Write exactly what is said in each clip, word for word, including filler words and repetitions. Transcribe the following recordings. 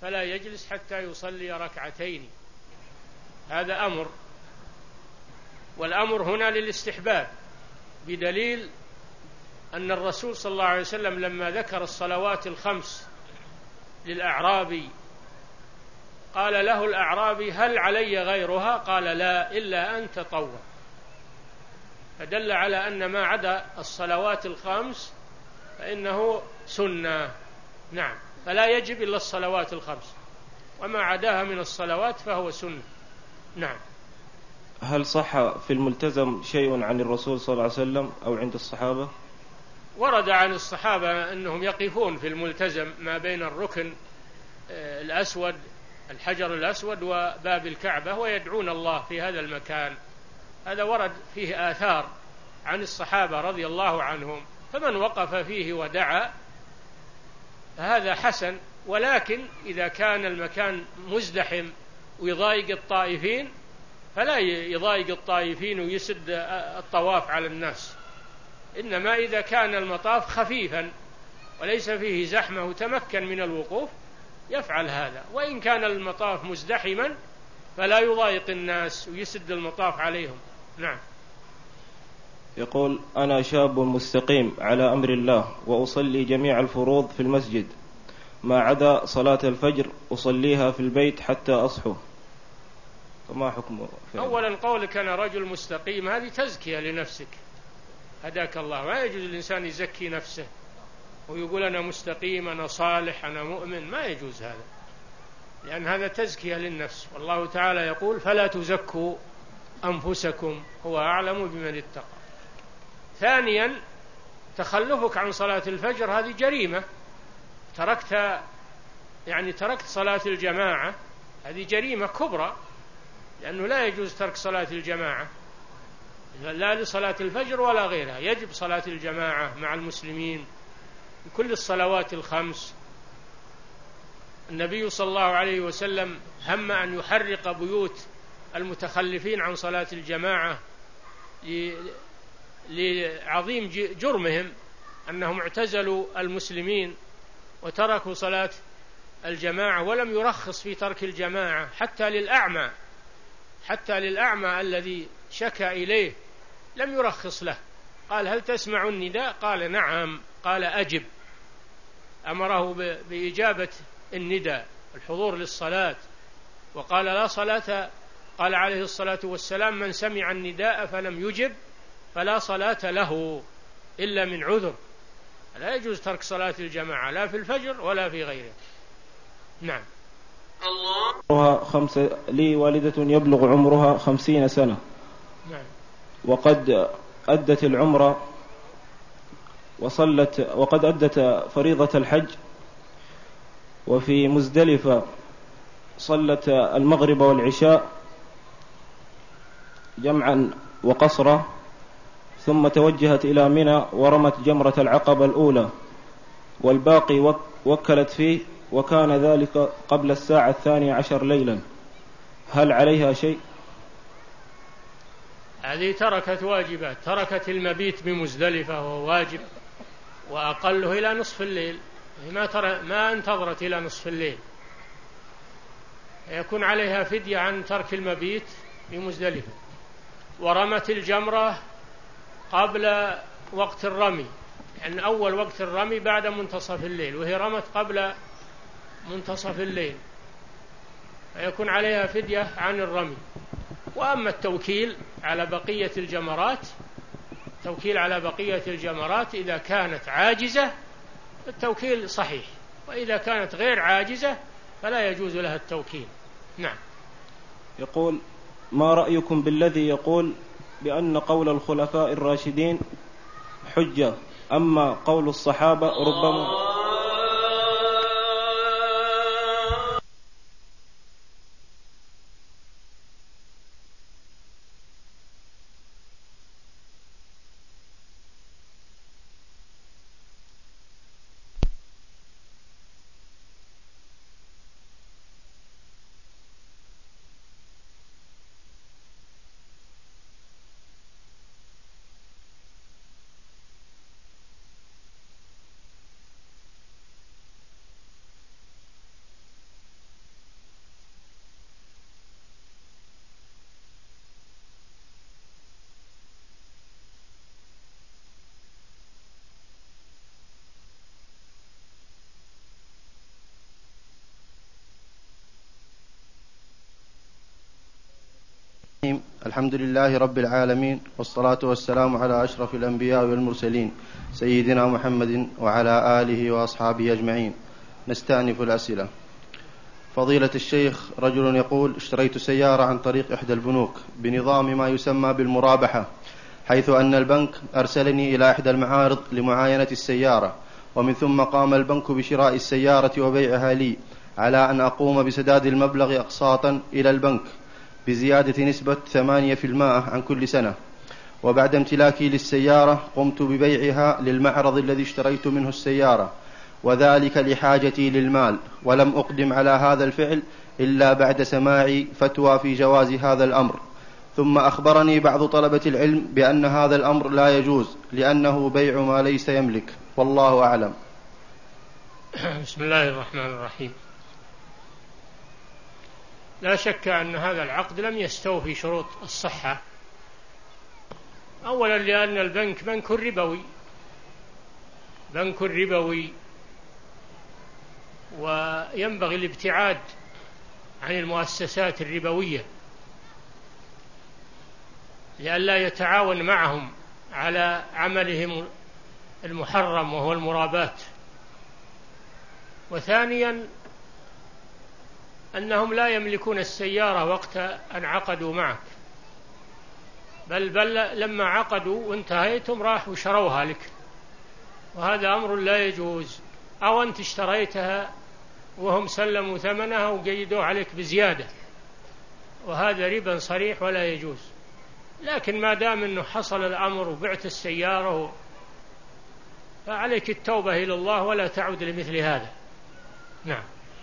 فلا يجلس حتى يصلي ركعتين. هذا أمر، والأمر هنا للاستحباب، بدليل أن الرسول صلى الله عليه وسلم لما ذكر الصلوات الخمس للأعرابي قال له الأعرابي: هل علي غيرها؟ قال: لا، إلا أن تطوع. فدل على أن ما عدا الصلوات الخمس فإنه سنة. نعم، فلا يجب إلا الصلوات الخمس، وما عداها من الصلوات فهو سنة. نعم. هل صح في الملتزم شيء عن الرسول صلى الله عليه وسلم أو عند الصحابة؟ ورد عن الصحابة أنهم يقفون في الملتزم ما بين الركن الأسود، الحجر الأسود، وباب الكعبة، ويدعون الله في هذا المكان. هذا ورد فيه آثار عن الصحابة رضي الله عنهم، فمن وقف فيه ودعا فهذا حسن. ولكن إذا كان المكان مزدحم ويضايق الطائفين فلا يضايق الطائفين ويسد الطواف على الناس، إنما إذا كان المطاف خفيفا وليس فيه زحمة وتمكن من الوقوف يفعل هذا. وإن كان المطاف مزدحما فلا يضايق الناس ويسد المطاف عليهم. نعم. يقول: أنا شاب مستقيم على أمر الله وأصلي جميع الفروض في المسجد ما عدا صلاة الفجر أصليها في البيت حتى أصحو، فما حكمه؟ أولا قولك أنا رجل مستقيم هذه تزكية لنفسك، هداك الله. ما يجوز الإنسان يزكي نفسه ويقول أنا مستقيم، أنا صالح، أنا مؤمن، ما يجوز هذا، لأن هذا تزكية للنفس. والله تعالى يقول: فلا تزكوا أنفسكم هو أعلم بمن اتقى. ثانيا تخلفك عن صلاة الفجر هذه جريمة، تركت يعني تركت صلاة الجماعة، هذه جريمة كبرى، لأنه لا يجوز ترك صلاة الجماعة، لا لصلاة الفجر ولا غيرها. يجب صلاة الجماعة مع المسلمين كل الصلوات الخمس. النبي صلى الله عليه وسلم هم أن يحرق بيوت المتخلفين عن صلاة الجماعة لعظيم جرمهم أنهم اعتزلوا المسلمين وتركوا صلاة الجماعة، ولم يرخص في ترك الجماعة حتى للأعمى، حتى للأعمى الذي شكى إليه لم يرخص له. قال: هل تسمع النداء؟ قال: نعم. قال: أجب. أمره بإجابة النداء، الحضور للصلاة. وقال: لا صلاة، قال عليه الصلاة والسلام: من سمع النداء فلم يجب فلا صلاة له إلا من عذر. لا يجوز ترك صلاة الجماعة لا في الفجر ولا في غيره. نعم. عمرها خمسة لي والدة يبلغ عمرها خمسين سنة. نعم. وقد أدت العمرة وصلت وقد أدت فريضة الحج، وفي مزدلفة صلت المغرب والعشاء جمعا وقصرا، ثم توجهت إلى منى ورمت جمرة العقبة الأولى، والباقي وكلت فيه، وكان ذلك قبل الساعة الثانية عشر ليلا. هل عليها شيء؟ هذه تركت واجبات، تركت المبيت بمزدلفة وهو واجب وأقله إلى نصف الليل، ما, ترى ما انتظرت إلى نصف الليل، يكون عليها فدية عن ترك المبيت بمزدلفة. ورمت الجمرة قبل وقت الرمي، يعني أول وقت الرمي بعد منتصف الليل، وهي رمت قبل منتصف الليل، فيكون عليها فدية عن الرمي. وأما التوكيل على بقية الجمرات، التوكيل على بقية الجمرات إذا كانت عاجزة التوكيل صحيح، وإذا كانت غير عاجزة فلا يجوز لها التوكيل. نعم. يقول: ما رأيكم بالذي يقول بأن قول الخلفاء الراشدين حجة، أما قول الصحابة ربما الحمد لله رب العالمين، والصلاة والسلام على أشرف الأنبياء والمرسلين سيدنا محمد وعلى آله وأصحابه أجمعين. نستأنف الأسئلة. فضيلة الشيخ، رجل يقول: اشتريت سيارة عن طريق إحدى البنوك بنظام ما يسمى بالمرابحة، حيث أن البنك أرسلني إلى إحدى المعارض لمعاينة السيارة، ومن ثم قام البنك بشراء السيارة وبيعها لي على أن أقوم بسداد المبلغ أقساطا إلى البنك بزيادة نسبة ثمانية في المائة عن كل سنة. وبعد امتلاكي للسيارة قمت ببيعها للمعرض الذي اشتريت منه السيارة، وذلك لحاجتي للمال، ولم أقدم على هذا الفعل إلا بعد سماع فتوى في جواز هذا الأمر. ثم أخبرني بعض طلبة العلم بأن هذا الأمر لا يجوز لأنه بيع ما ليس يملك، والله أعلم. بسم الله الرحمن الرحيم. لا شك أن هذا العقد لم يستوفي شروط الصحة، أولا لأن البنك بنك ربوي بنك ربوي وينبغي الابتعاد عن المؤسسات الربوية لئلا يتعاون معهم على عملهم المحرم وهو المرابات. وثانيا أنهم لا يملكون السيارة وقت أن عقدوا معك، بل, بل لما عقدوا وانتهيتم راحوا شروها لك، وهذا أمر لا يجوز. أو أنت اشتريتها وهم سلموا ثمنها وقيدوا عليك بزيادة، وهذا ربا صريح ولا يجوز. لكن ما دام أنه حصل الأمر وبعت السيارة فعليك التوبة إلى الله ولا تعود لمثل هذا. نعم.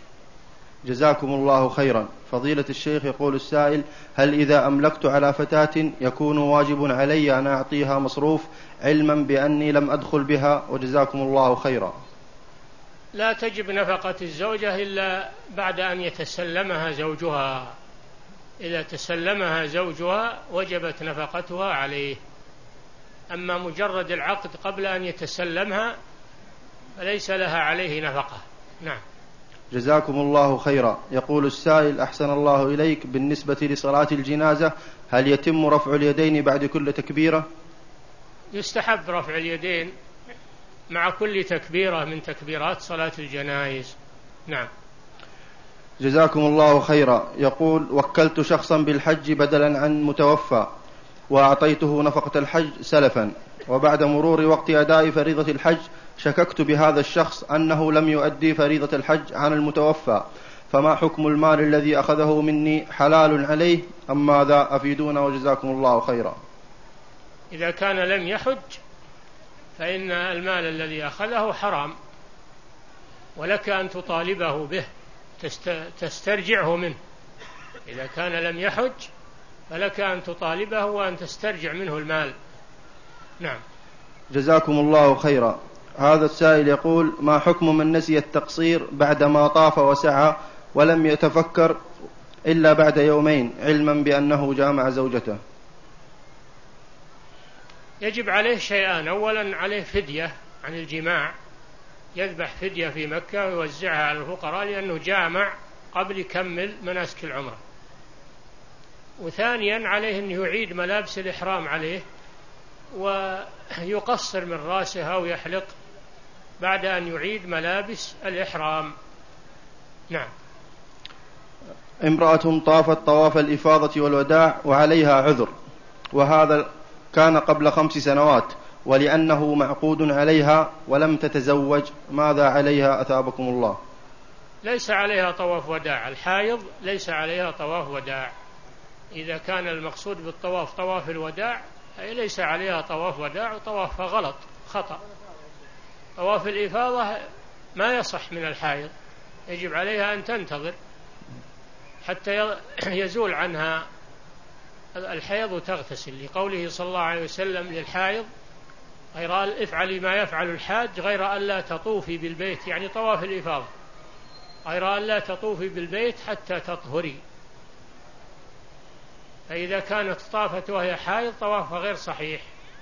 جزاكم الله خيرا. فضيلة الشيخ، يقول السائل: هل إذا أملكت على فتاة يكون واجب علي أن أعطيها مصروف علما بأني لم أدخل بها؟ وجزاكم الله خيرا. لا تجب نفقة الزوجة إلا بعد أن يتسلمها زوجها. إذا تسلمها زوجها وجبت نفقتها عليه، أما مجرد العقد قبل أن يتسلمها فليس لها عليه نفقة. نعم. جزاكم الله خيرا. يقول السائل: أحسن الله إليك، بالنسبة لصلاة الجنازة هل يتم رفع اليدين بعد كل تكبيرة؟ يستحب رفع اليدين مع كل تكبيرة من تكبيرات صلاة الجنائز. نعم. جزاكم الله خيرا. يقول: وكلت شخصا بالحج بدلا عن متوفى، وأعطيته نفقة الحج سلفا، وبعد مرور وقت أداء فريضة الحج شككت بهذا الشخص أنه لم يؤدي فريضة الحج عن المتوفى، فما حكم المال الذي أخذه مني؟ حلال عليه أم ماذا؟ أفيدونا وجزاكم الله خيرا. إذا كان لم يحج فإن المال الذي أخذه حرام، ولك أن تطالبه به، تسترجعه منه. إذا كان لم يحج فلك أن تطالبه وأن تسترجع منه المال. نعم. جزاكم الله خيرا. هذا السائل يقول: ما حكم من نسي التقصير بعدما طاف وسعى ولم يتفكر إلا بعد يومين علما بأنه جامع زوجته؟ يجب عليه شيئان: أولا عليه فدية عن الجماع، يذبح فدية في مكة ويوزعها على الفقراء لأنه جامع قبل يكمل مناسك العمرة. وثانيا عليه أن يعيد ملابس الإحرام عليه ويقصر من رأسه أو يحلق بعد أن يعيد ملابس الإحرام. نعم. امرأة طافت طواف الإفاضة والوداع وعليها عذر، وهذا كان قبل خمس سنوات، ولأنه معقود عليها ولم تتزوج، ماذا عليها أثابكم الله؟ ليس عليها طواف وداع. الحائض ليس عليها طواف وداع. إذا كان المقصود بالطواف طواف الوداع أي ليس عليها طواف وداع، وطواف غلط خطأ. طواف الإفاضة ما يصح من الحائض، يجب عليها أن تنتظر حتى يزول عنها الحيض وتغتسل، لقوله صلى الله عليه وسلم للحائض: غير افعلي ما يفعل الحاج غير أن لا تطوفي بالبيت، يعني طواف الإفاضة، غير أن لا تطوفي بالبيت حتى تطهري. فإذا كانت طافت وهي حائض طوافها غير صحيح.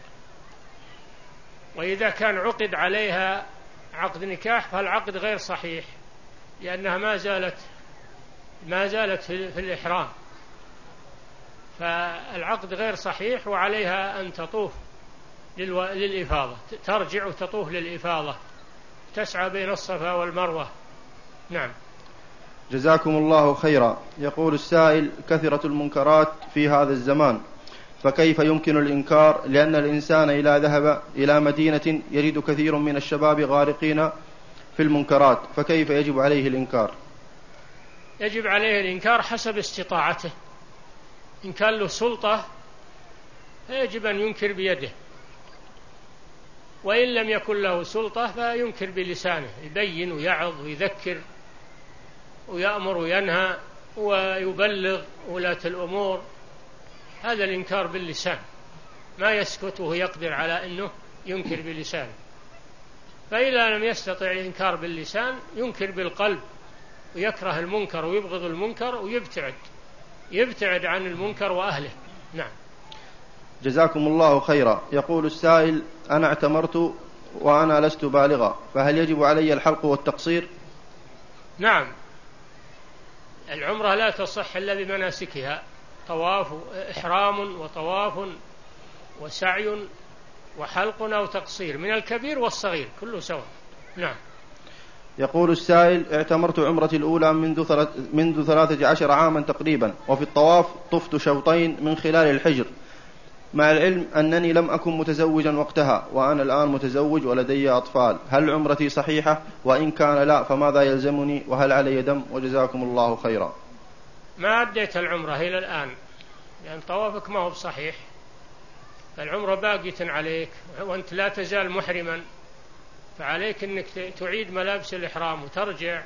وإذا كان عقد عليها عقد نكاح فالعقد غير صحيح، لأنها ما زالت ما زالت في الإحرام، فالعقد غير صحيح، وعليها أن تطوف للإفاضة، ترجع وتطوف للإفاضة، تسعى بين الصفا والمروة. نعم. جزاكم الله خيرا. يقول السائل: كثرة المنكرات في هذا الزمان، فكيف يمكن الإنكار؟ لأن الإنسان إذا ذهب إلى مدينة يجد كثير من الشباب غارقين في المنكرات، فكيف يجب عليه الإنكار؟ يجب عليه الإنكار حسب استطاعته. إن كان له سلطة فيجب أن ينكر بيده، وإن لم يكن له سلطة فينكر بلسانه، يبين ويعظ ويذكر ويأمر وينهى ويبلغ ولاة الأمور. هذا الإنكار باللسان، ما يسكت وهو يقدر على أنه ينكر بلسانه. فإذا لم يستطع الإنكار باللسان ينكر بالقلب، ويكره المنكر ويبغض المنكر ويبتعد يبتعد عن المنكر وأهله. نعم. جزاكم الله خيرا. يقول السائل: أنا اعتمرت وأنا لست بالغا، فهل يجب علي الحلق والتقصير؟ نعم، العمرة لا تصح إلا بمناسكها: طواف، إحرام وطواف وسعي وحلق أو تقصير، من الكبير والصغير كله سواء. نعم. يقول السائل: اعتمرت عمرتي الأولى منذ منذ ثلاثة عشر عاما تقريبا، وفي الطواف طفت شوطين من خلال الحجر، مع العلم أنني لم أكن متزوجا وقتها، وأنا الآن متزوج ولدي أطفال، هل عمرتي صحيحة؟ وإن كان لا فماذا يلزمني؟ وهل علي دم؟ وجزاكم الله خيرا. ما أديت العمرة إلى الآن، لأن طوافك ما هو بصحيح، فالعمرة باقية عليك وأنت لا تزال محرما، فعليك أنك تعيد ملابس الإحرام وترجع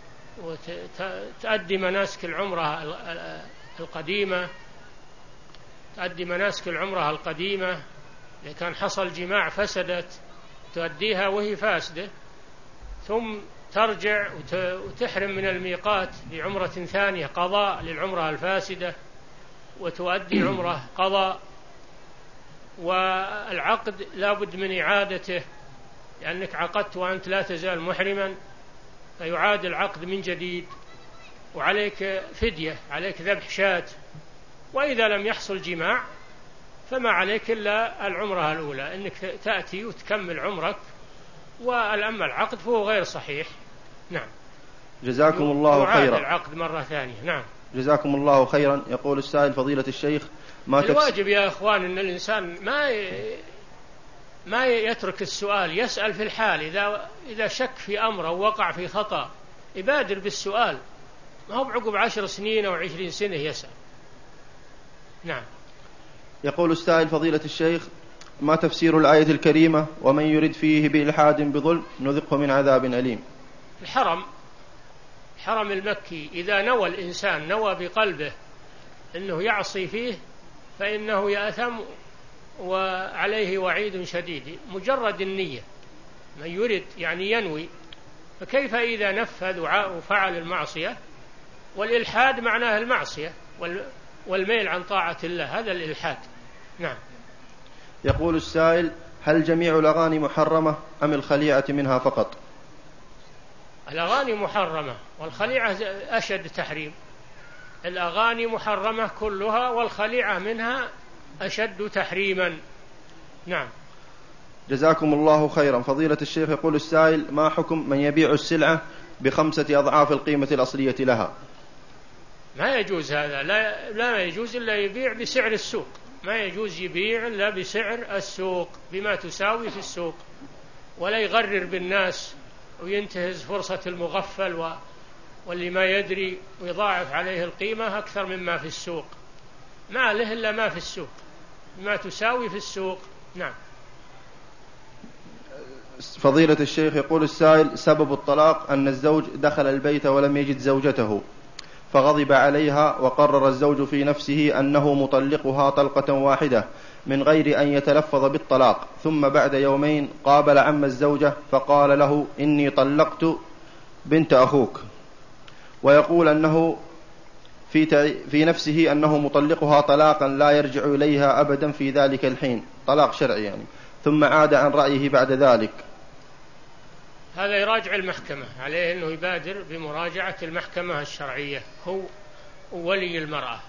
وتؤدي مناسك العمرة القديمة تؤدي مناسك العمرة القديمة. إذا كان حصل جماع فسدت تؤديها وهي فاسدة، ثم ترجع وتحرم من الميقات بعمرة ثانية قضاء للعمرة الفاسدة، وتؤدي عمرة قضاء. والعقد لا بد من إعادته، لأنك عقدت وأنت لا تزال محرما، فيعاد العقد من جديد، وعليك فدية، عليك ذبح شاة. وإذا لم يحصل جماع فما عليك إلا العمرة الأولى، أنك تأتي وتكمل عمرك، والأما العقد فهو غير صحيح. نعم. جزاكم الله خيرا. يعاد العقد مرة ثانية. نعم. جزاكم الله خيرا. يقول السائل: فضيلة الشيخ، ما الواجب يا أخوان أن الإنسان ما ما يترك السؤال، يسأل في الحال. إذا إذا شك في أمر أو وقع في خطأ يبادر بالسؤال، ما هو بعقب عشر سنين أو عشرين سنة يسأل. نعم. يقول السائل: فضيلة الشيخ، ما تفسير الآية الكريمة: ومن يرد فيه بإلحاد بظلم نذقه من عذاب أليم؟ الحرم الحرم المكي إذا نوى الإنسان نوى بقلبه أنه يعصي فيه فإنه يأثم وعليه وعيد شديد. مجرد النية، من يرد يعني ينوي، فكيف إذا نفذ وفعل المعصية؟ والإلحاد معناه المعصية والميل عن طاعة الله، هذا الإلحاد. نعم. يقول السائل: هل جميع الأغاني محرمة أم الخليعة منها فقط؟ الأغاني محرمة، والخليعة أشد تحريم. الأغاني محرمة كلها، والخليعة منها أشد تحريما. نعم. جزاكم الله خيرا. فضيلة الشيخ، يقول السائل: ما حكم من يبيع السلعة بخمسة أضعاف القيمة الأصلية لها؟ ما يجوز هذا، لا, لا يجوز إلا يبيع بسعر السوق، ما يجوز يبيع إلا بسعر السوق بما تساوي في السوق، ولا يغرر بالناس وينتهز فرصة المغفل و... واللي ما يدري ويضاعف عليه القيمة أكثر مما في السوق. ما له إلا ما في السوق بما تساوي في السوق. نعم. فضيلة الشيخ، يقول السائل: سبب الطلاق أن الزوج دخل البيت ولم يجد زوجته، فغضب عليها، وقرر الزوج في نفسه أنه مطلقها طلقة واحدة من غير أن يتلفظ بالطلاق، ثم بعد يومين قابل عم الزوجة فقال له: إني طلقت بنت أخوك، ويقول أنه في, في نفسه أنه مطلقها طلاقا لا يرجع إليها أبدا في ذلك الحين، طلاق شرعي يعني، ثم عاد عن رأيه بعد ذلك. هذا يراجع المحكمة، عليه أنه يبادر بمراجعة المحكمة الشرعية، هو ولي المرأة،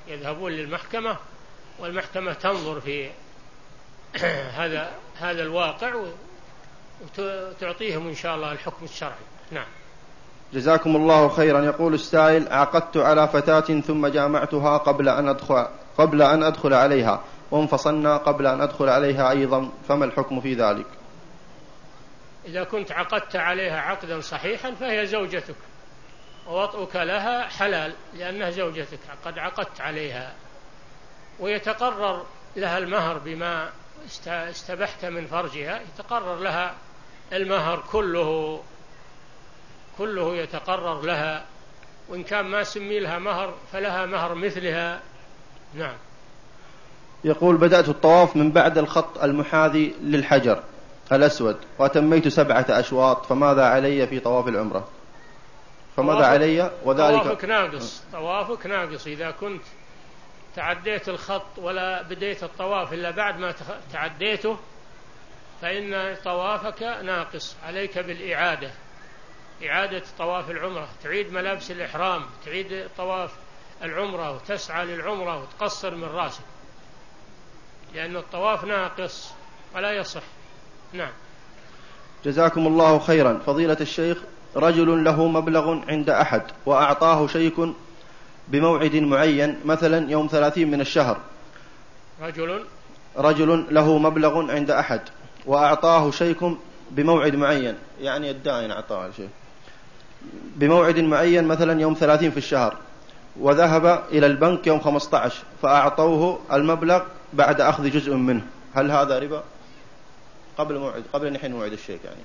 يذهبون للمحكمة والمحكمة تنظر في هذا هذا الواقع وتعطيهم إن شاء الله الحكم الشرعي. نعم. جزاكم الله خيرا. يقول السائل: عقدت على فتاة ثم جامعتها قبل أن أدخل قبل أن أدخل عليها وانفصلنا قبل أن أدخل عليها أيضا، فما الحكم في ذلك؟ إذا كنت عقدت عليها عقدا صحيحا فهي زوجتك، ووطئك لها حلال لأنها زوجتك، قد عقدت عليها، ويتقرر لها المهر بما استبحت من فرجها، يتقرر لها المهر كله كله يتقرر لها، وإن كان ما سمي لها مهر فلها مهر مثلها. نعم. يقول: بدأت الطواف من بعد الخط المحاذي للحجر الأسود وأتميت سبعة أشواط، فماذا علي في طواف العمرة؟ فماذا علي وذلك؟ طوافك ناقص، طوافك ناقص إذا كنت تعديت الخط ولا بديت الطواف إلا بعد ما تعديته، فإن طوافك ناقص، عليك بالإعادة، إعادة طواف العمرة، تعيد ملابس الإحرام، تعيد طواف العمرة وتسعى للعمرة وتقصر من راسك، لأن الطواف ناقص ولا يصح. نعم. جزاكم الله خيرا. فضيلة الشيخ، رجل له مبلغ عند أحد وأعطاه شيك بموعد معين، مثلا يوم ثلاثين من الشهر. رجل رجل له مبلغ عند أحد وأعطاه شيك بموعد معين، يعني الدائن أعطاه شيء بموعد معين مثلا يوم ثلاثين في الشهر، وذهب إلى البنك يوم خمسة عشر فأعطوه المبلغ بعد أخذ جزء منه، هل هذا ربا؟ قبل موعد قبل أن يحين موعد الشيك. يعني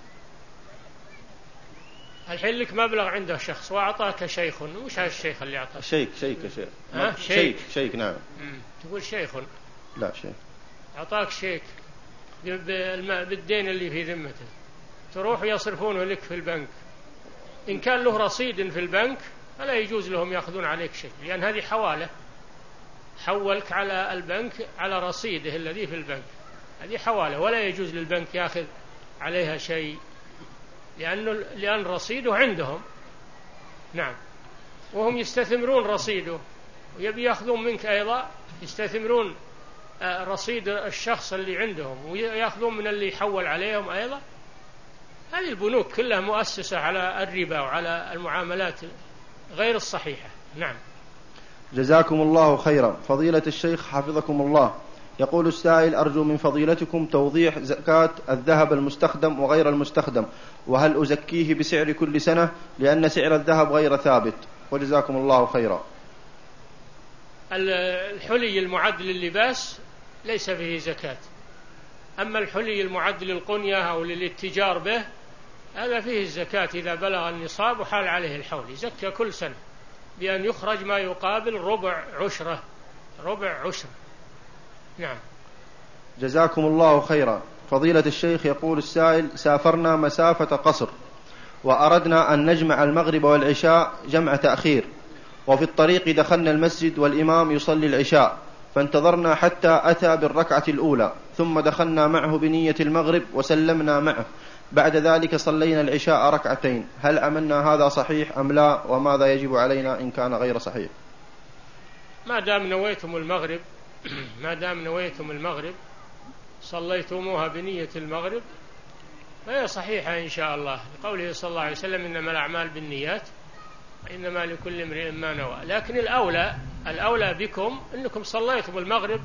الحين لك مبلغ عنده شخص وأعطاك شيخ، وش هذا الشيخ اللي أعطاك؟ شيك شيك شيك أه؟ شيك شيك, شيك نعم. مم. تقول شيخ؟ لا شيك. أعطاك شيك بالدين اللي في ذمته، تروح يصرفونه لك في البنك، إن كان له رصيد في البنك فلا يجوز لهم يأخذون عليك شيء، لأن هذه حوالة، حولك على البنك على رصيده الذي في البنك، هذه حوالة ولا يجوز للبنك يأخذ عليها شيء، لأنه لأن رصيده عندهم. نعم. وهم يستثمرون رصيده ويبي يأخذون منك أيضا، يستثمرون رصيد الشخص اللي عندهم ويأخذون من اللي يحول عليهم أيضا. هذه البنوك كلها مؤسسة على الربا وعلى المعاملات غير الصحيحة. نعم. جزاكم الله خيرا. فضيلة الشيخ حفظكم الله، يقول السائل: أرجو من فضيلتكم توضيح زكاة الذهب المستخدم وغير المستخدم، وهل أزكيه بسعر كل سنة لأن سعر الذهب غير ثابت، وجزاكم الله خيرا. الحلي المعد لللباس ليس فيه زكاة، أما الحلي المعد للقنية أو للاتجار به هذا فيه الزكاة إذا بلغ النصاب وحال عليه الحول، يزكى كل سنة بأن يخرج ما يقابل ربع عشرة، ربع عشرة. نعم. جزاكم الله خيرا. فضيلة الشيخ، يقول السائل: سافرنا مسافة قصر وأردنا أن نجمع المغرب والعشاء جمع تأخير، وفي الطريق دخلنا المسجد والإمام يصلي العشاء، فانتظرنا حتى أتى بالركعة الأولى، ثم دخلنا معه بنية المغرب وسلمنا معه، بعد ذلك صلينا العشاء ركعتين، هل عملنا هذا صحيح أم لا، وماذا يجب علينا إن كان غير صحيح؟ ما دام نويتم المغرب ما دام نويتم المغرب صليتموها بنية المغرب فهي صحيحة إن شاء الله، لقوله صلى الله عليه وسلم: إنما الأعمال بالنيات وإنما لكل امرئ ما نوى. لكن الأولى الأولى بكم أنكم صليتم المغرب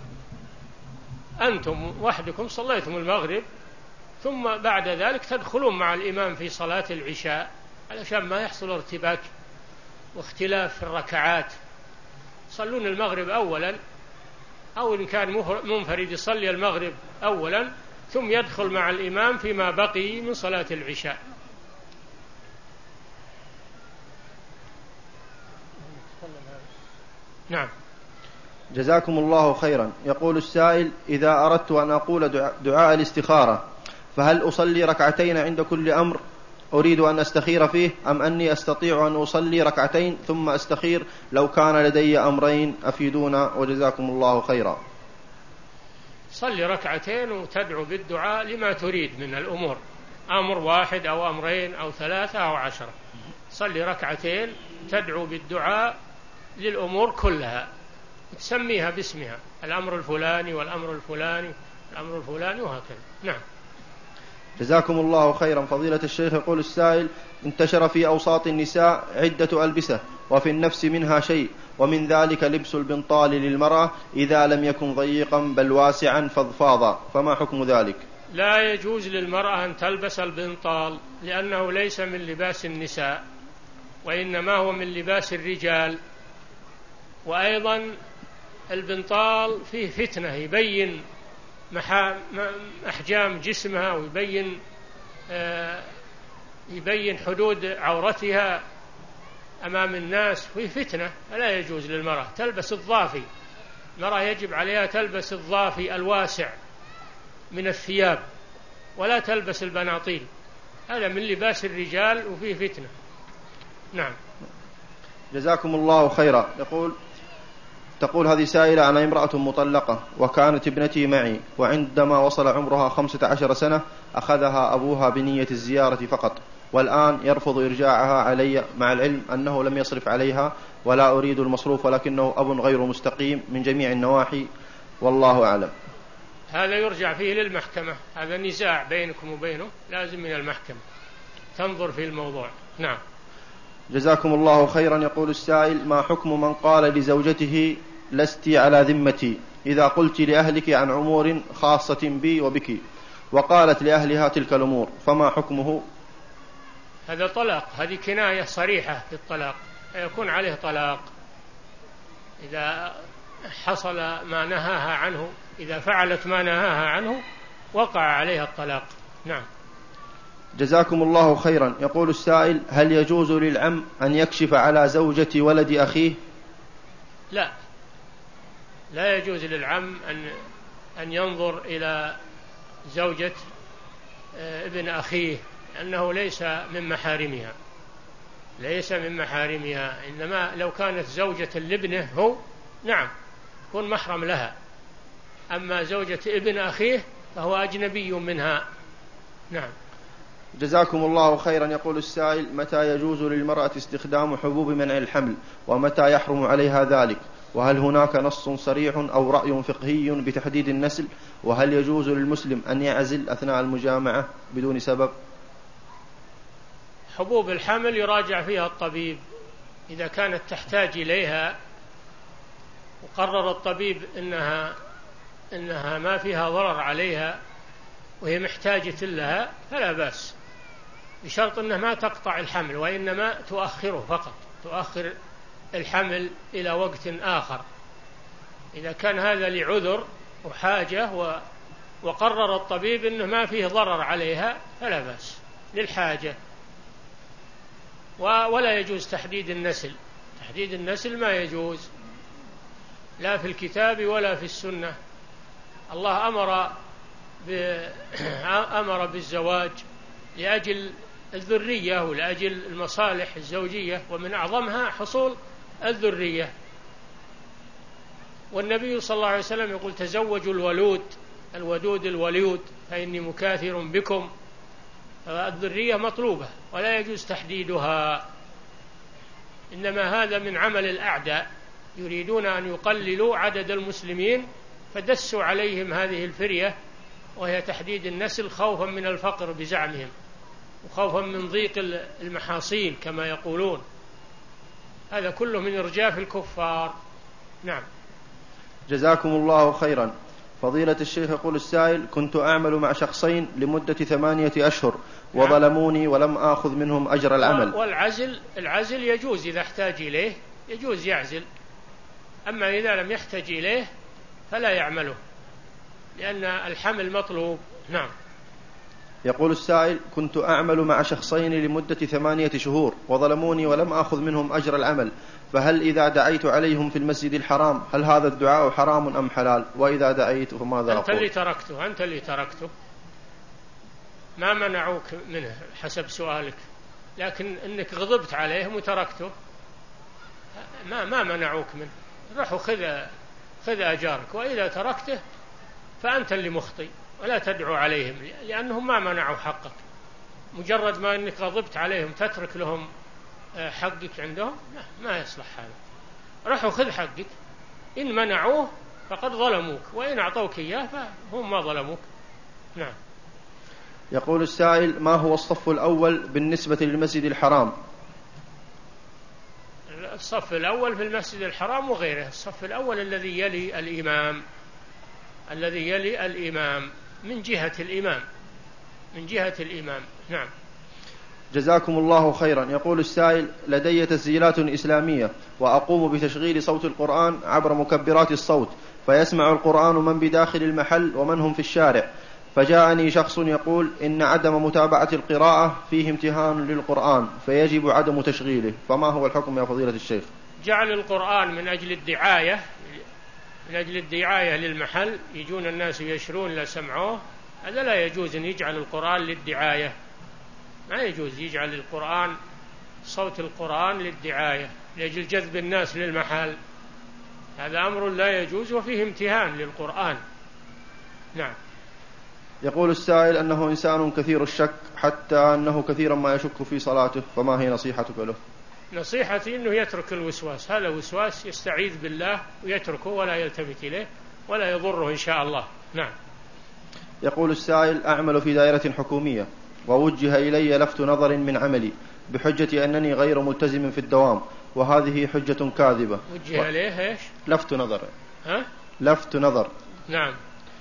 أنتم وحدكم، صليتم المغرب ثم بعد ذلك تدخلون مع الإمام في صلاة العشاء، علشان ما يحصل ارتباك واختلاف في الركعات. صلون المغرب أولا، أو إن كان منفرد يصلي المغرب أولا ثم يدخل مع الإمام فيما بقي من صلاة العشاء. نعم. جزاكم الله خيرا. يقول السائل: إذا أردت أن أقول دعاء الاستخارة فهل أصلي ركعتين عند كل أمر أريد أن أستخير فيه، أم أني أستطيع أن أصلي ركعتين ثم أستخير لو كان لدي أمرين؟ أفيدونا وجزاكم الله خيرا. صلي ركعتين وتدعو بالدعاء لما تريد من الأمور، أمر واحد أو أمرين أو ثلاثة أو عشرة، صلي ركعتين تدعو بالدعاء للأمور كلها، تسميها باسمها، الأمر الفلاني والأمر الفلاني الأمر الفلاني وهكذا. نعم. جزاكم الله خيرا. فضيلة الشيخ، يقول السائل: انتشر في أوساط النساء عدة ألبسة وفي النفس منها شيء، ومن ذلك لبس البنطال للمرأة إذا لم يكن ضيقا بل واسعا فضفاضا، فما حكم ذلك؟ لا يجوز للمرأة أن تلبس البنطال، لأنه ليس من لباس النساء، وإنما هو من لباس الرجال. وأيضا البنطال فيه فتنة، يبين أحجام جسمها ويبين يبين حدود عورتها أمام الناس، فيه فتنة، فلا يجوز للمرأة تلبس الضافي. المرأة يجب عليها تلبس الضافي الواسع من الثياب، ولا تلبس البناطيل، هذا من لباس الرجال وفيه فتنة. نعم. جزاكم الله خيرا. يقول تقول هذه سائلة: أنا امرأة مطلقة وكانت ابنتي معي، وعندما وصل عمرها خمسة عشر سنة أخذها أبوها بنية الزيارة فقط، والآن يرفض إرجاعها علي، مع العلم أنه لم يصرف عليها ولا أريد المصروف، ولكنه أب غير مستقيم من جميع النواحي، والله أعلم. هذا يرجع فيه للمحكمة، هذا نزاع بينكم وبينه، لازم من المحكمة تنظر في الموضوع. نعم. جزاكم الله خيرا. يقول السائل: ما حكم من قال لزوجته: لست على ذمتي، إذا قلت لأهلك عن أمور خاصة بي وبك، وقالت لأهلها تلك الأمور، فما حكمه؟ هذا طلاق، هذه كناية صريحة في الطلاق، يكون عليه طلاق إذا حصل ما نهاها عنه، إذا فعلت ما نهاها عنه وقع عليها الطلاق. نعم. جزاكم الله خيرا. يقول السائل: هل يجوز للعم أن يكشف على زوجة ولد أخيه؟ لا، لا يجوز للعم أن أن ينظر إلى زوجة ابن أخيه، لأنه ليس من محارمها، ليس من محارمها، إنما لو كانت زوجة لابنه هو نعم يكون محرم لها، أما زوجة ابن أخيه فهو أجنبي منها. نعم. جزاكم الله خيرا. يقول السائل: متى يجوز للمرأة استخدام حبوب منع الحمل، ومتى يحرم عليها ذلك؟ وهل هناك نص صريح أو رأي فقهي بتحديد النسل؟ وهل يجوز للمسلم أن يعزل أثناء المجامعة بدون سبب؟ حبوب الحمل يراجع فيها الطبيب، إذا كانت تحتاج إليها وقرر الطبيب إنها إنها ما فيها ضرر عليها وهي محتاجة لها فلا بأس، بشرط أنها ما تقطع الحمل، وإنما تؤخره فقط، تؤخر الحمل إلى وقت آخر. إذا كان هذا لعذر وحاجة وقرر الطبيب أنه ما فيه ضرر عليها فلا بأس للحاجة. ولا يجوز تحديد النسل، تحديد النسل ما يجوز لا في الكتاب ولا في السنة. الله أمر أمر بالزواج لأجل الذرية ولأجل المصالح الزوجية، ومن أعظمها حصول الذرية. والنبي صلى الله عليه وسلم يقول: تزوجوا الولود الودود الوليود فإني مكاثر بكم. الذرية مطلوبة ولا يجوز تحديدها، إنما هذا من عمل الأعداء، يريدون أن يقللوا عدد المسلمين فدسوا عليهم هذه الفرية، وهي تحديد النسل خوفا من الفقر بزعمهم، وخوفا من ضيق المحاصيل كما يقولون، هذا كله من إرجاف الكفار. نعم. جزاكم الله خيرا. فضيلة الشيخ، يقول السائل: كنت أعمل مع شخصين لمدة ثمانية أشهر وظلموني ولم آخذ منهم أجر العمل. والعزل العزل يجوز إذا احتاج إليه، يجوز يعزل، أما إذا لم يحتاج إليه فلا يعمله، لأن الحمل مطلوب. نعم. يقول السائل: كنت أعمل مع شخصين لمدة ثمانية شهور وظلموني ولم آخذ منهم أجر العمل، فهل إذا دعيت عليهم في المسجد الحرام هل هذا الدعاء حرام أم حلال؟ وإذا دعيت فماذا أقول؟ أنت اللي تركته، أنت اللي تركته، ما منعوك منه حسب سؤالك، لكن إنك غضبت عليهم وتركته ما ما منعوك منه، روح خذ خذ أجارك، وإذا تركته فأنت اللي مخطئ، ولا تدعو عليهم لأنهم ما منعوا حقك. مجرد ما أنك غضبت عليهم تترك لهم حقك عندهم، ما يصلح هذا، روح وخذ حقك. إن منعوه فقد ظلموك، وإن أعطوك إياه فهم ما ظلموك. نعم. يقول السائل: ما هو الصف الأول بالنسبة للمسجد الحرام؟ الصف الأول في المسجد الحرام وغيره، الصف الأول الذي يلي الإمام، الذي يلي الإمام من جهة الإمام، من جهة الإمام. نعم. جزاكم الله خيرا. يقول السائل: لدي تسجيلات إسلامية وأقوم بتشغيل صوت القرآن عبر مكبرات الصوت، فيسمع القرآن من بداخل المحل ومن هم في الشارع، فجاءني شخص يقول إن عدم متابعة القراءة فيه امتهان للقرآن فيجب عدم تشغيله، فما هو الحكم يا فضيلة الشيخ؟ جعل القرآن من أجل الدعاية، من أجل الدعاية للمحل، يجون الناس يشرون لسمعوه، هذا لا يجوز أن يجعل القرآن للدعاية، ما يجوز يجعل القرآن صوت القرآن للدعاية لأجل جذب الناس للمحل، هذا أمر لا يجوز وفيه امتهان للقرآن. نعم. يقول السائل أنه إنسان كثير الشك حتى أنه كثيرا ما يشك في صلاته، فما هي نصيحتك له؟ نصيحتي أنه يترك الوسواس، هذا وسواس يستعيذ بالله ويتركه ولا يلتفت إليه ولا يضره إن شاء الله. نعم. يقول السائل: أعمل في دائرة حكومية ووجه إلي لفت نظر من عملي بحجة أنني غير ملتزم في الدوام، وهذه حجة كاذبة. وجه إليه إيش؟ لفت نظر. ها؟ لفت نظر. نعم.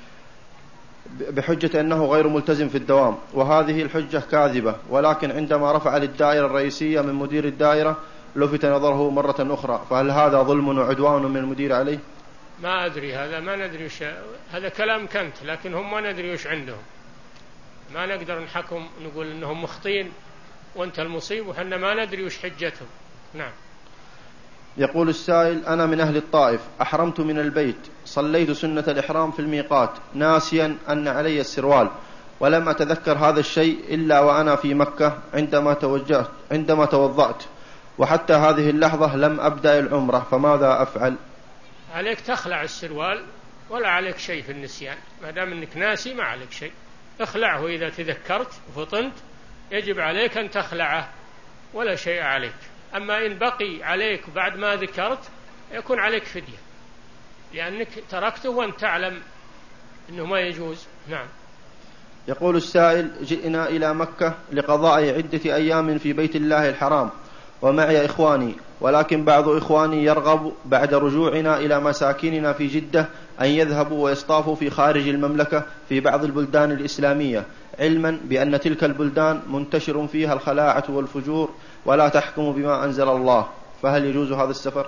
بحجة أنه غير ملتزم في الدوام، وهذه الحجة كاذبة، ولكن عندما رفع للدائرة الرئيسية من مدير الدائرة لفت نظره مرة أخرى، فهل هذا ظلم وعدوان من المدير عليه؟ ما أدري، هذا ما ندري وش... هذا كلام كنت، لكن هم ما ندري وش عندهم، ما نقدر نحكم نقول إنهم مخطين وأنت المصيب وحنا ما ندري وش حجتهم. نعم. يقول السائل: أنا من أهل الطائف، أحرمت من البيت، صليت سنة الإحرام في الميقات ناسيا أن علي السروال، ولم أتذكر هذا الشيء إلا وأنا في مكة عندما توجهت عندما توضأت، وحتى هذه اللحظة لم أبدأ العمرة، فماذا أفعل؟ عليك تخلع السروال ولا عليك شيء في النسيان، ما دام أنك ناسي ما عليك شيء، اخلعه إذا تذكرت وفطنت، يجب عليك أن تخلعه ولا شيء عليك. أما إن بقي عليك بعد ما ذكرت يكون عليك فدية، لأنك تركته وأنت تعلم أنه ما يجوز. نعم. يقول السائل: جئنا إلى مكة لقضاء عدة أيام في بيت الله الحرام ومعي إخواني، ولكن بعض إخواني يرغب بعد رجوعنا إلى مساكننا في جدة أن يذهبوا ويصطافوا في خارج المملكة في بعض البلدان الإسلامية، علما بأن تلك البلدان منتشر فيها الخلاعة والفجور ولا تحكم بما أنزل الله، فهل يجوز هذا السفر؟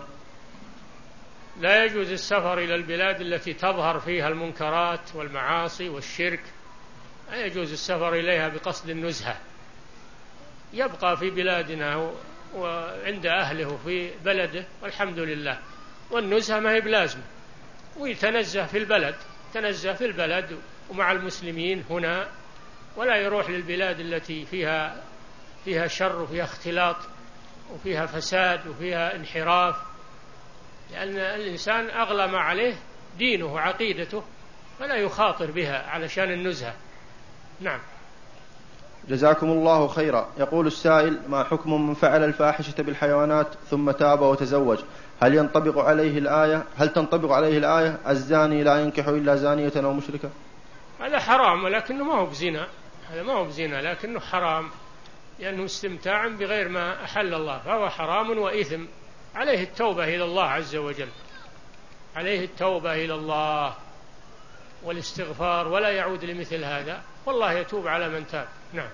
لا يجوز السفر إلى البلاد التي تظهر فيها المنكرات والمعاصي والشرك، لا يجوز السفر إليها بقصد النزهة، يبقى في بلادنا وعند أهله في بلده والحمد لله، والنزهة ما هي بلازمة، ويتنزه في البلد، تنزه في البلد ومع المسلمين هنا، ولا يروح للبلاد التي فيها فيها شر وفيها اختلاط وفيها فساد وفيها انحراف، لأن الإنسان أغلى ما عليه دينه وعقيدته، فلا يخاطر بها علشان النزهة. نعم. جزاكم الله خيرا. يقول السائل: ما حكم من فعل الفاحشة بالحيوانات ثم تاب وتزوج، هل ينطبق عليه الآية هل تنطبق عليه الآية الزاني لا ينكح إلا زانية أو مشركة؟ هذا حرام، ولكنه ما هو بزنا، هذا ما هو بزنا لكنه حرام، لأنه استمتاع بغير ما أحل الله، فهو حرام وإثم، عليه التوبة إلى الله عز وجل، عليه التوبة إلى الله والاستغفار، ولا يعود لمثل هذا، والله يتوب على من تاب. نعم.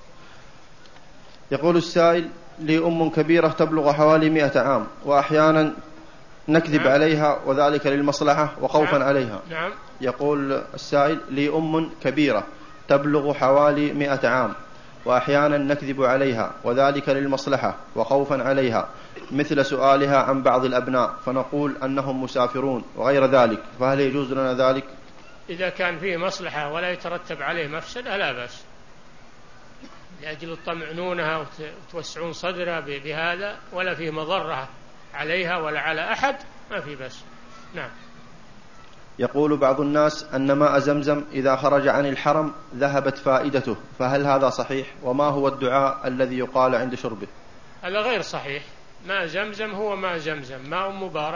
يقول السائل: لي أم كبيرة تبلغ حوالي مئة عام، وأحيانا نكذب نعم. عليها وذلك للمصلحة وخوفا نعم. عليها. نعم. يقول السائل: لي أم كبيرة تبلغ حوالي مئة عام، وأحيانا نكذب عليها وذلك للمصلحة وخوفا عليها، مثل سؤالها عن بعض الأبناء فنقول أنهم مسافرون وغير ذلك، فهل يجوز لنا ذلك؟ إذا كان فيه مصلحة ولا يترتب عليه مفسدة لا بأس، لأجل تطمئنونها وتوسعون صدرها بهذا، ولا فيه مضرة عليها ولا على أحد، ما في بس. نعم. يقول بعض الناس أن ماء زمزم إذا خرج عن الحرم ذهبت فائدته، فهل هذا صحيح؟ وما هو الدعاء الذي يقال عند شربه؟ هذا غير صحيح، ماء زمزم هو ماء زمزم، ماء مبارك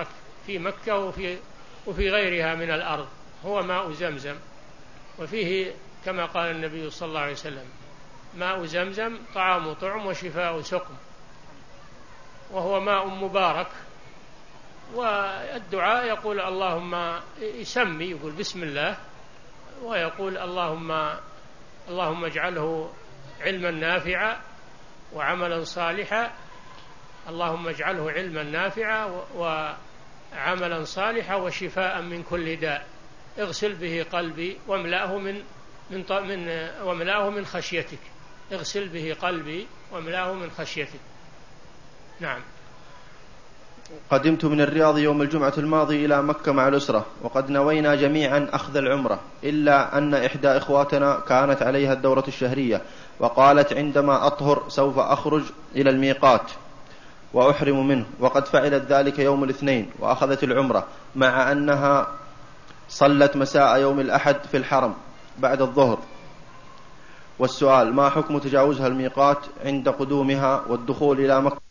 في مكة وفي, وفي غيرها من الأرض، هو ماء زمزم. وفيه كما قال النبي صلى الله عليه وسلم: ماء زمزم طعام طعم وشفاء سقم، وهو ماء مبارك. والدعاء يقول اللهم، يسمي يقول بسم الله، ويقول اللهم اللهم اجعله علما نافعا وعملا صالحا، اللهم اجعله علما نافعا وعملا صالحا وشفاء من كل داء، اغسل به قلبي واملأه من من من واملأه من خشيتك، اغسل به قلبي واملأه من خشيتك. نعم. قدمت من الرياض يوم الجمعة الماضي إلى مكة مع الأسرة، وقد نوينا جميعا أخذ العمرة، إلا أن إحدى إخواتنا كانت عليها الدورة الشهرية، وقالت عندما أطهر سوف أخرج إلى الميقات وأحرم منه، وقد فعلت ذلك يوم الاثنين وأخذت العمرة، مع أنها صلت مساء يوم الأحد في الحرم بعد الظهر. والسؤال: ما حكم تجاوزها الميقات عند قدومها والدخول إلى مكة؟